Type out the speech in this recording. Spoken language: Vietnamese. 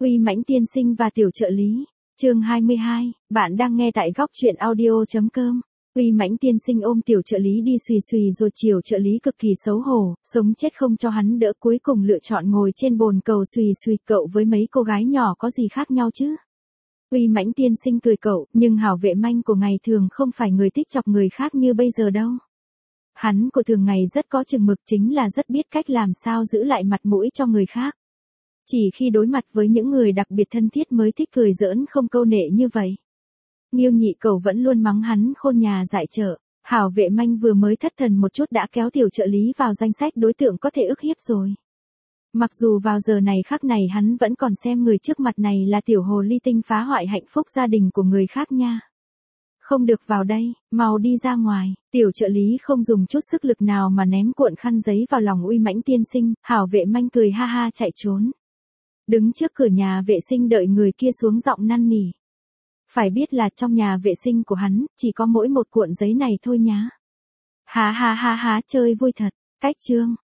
Uy Mãnh tiên sinh và tiểu trợ lý. Chương 22, bạn đang nghe tại góc truyện audio.com. Uy Mãnh tiên sinh ôm tiểu trợ lý đi xùy xùy rồi chiều trợ lý cực kỳ xấu hổ, sống chết không cho hắn đỡ, cuối cùng lựa chọn ngồi trên bồn cầu xùy xùy. Cậu với mấy cô gái nhỏ có gì khác nhau chứ? Uy Mãnh tiên sinh cười cậu, nhưng Hảo Vệ Manh của ngày thường không phải người thích chọc người khác như bây giờ đâu. Hắn của thường ngày rất có chừng mực, chính là rất biết cách làm sao giữ lại mặt mũi cho người khác. Chỉ khi đối mặt với những người đặc biệt thân thiết mới thích cười giỡn không câu nệ như vậy. Nghiêu nhị cầu vẫn luôn mắng hắn khôn nhà dại chợ. Hảo Vệ Manh vừa mới thất thần một chút đã kéo tiểu trợ lý vào danh sách đối tượng có thể ức hiếp rồi. Mặc dù vào giờ này khắc này hắn vẫn còn xem người trước mặt này là tiểu hồ ly tinh phá hoại hạnh phúc gia đình của người khác nha. Không được vào đây, mau đi ra ngoài. Tiểu trợ lý không dùng chút sức lực nào mà ném cuộn khăn giấy vào lòng Uy Mãnh tiên sinh. Hảo Vệ Manh cười ha ha chạy trốn. Đứng trước cửa nhà vệ sinh đợi người kia xuống giọng năn nỉ. Phải biết là trong nhà vệ sinh của hắn, chỉ có mỗi một cuộn giấy này thôi nhá. Ha ha ha ha, chơi vui thật. Cách chương.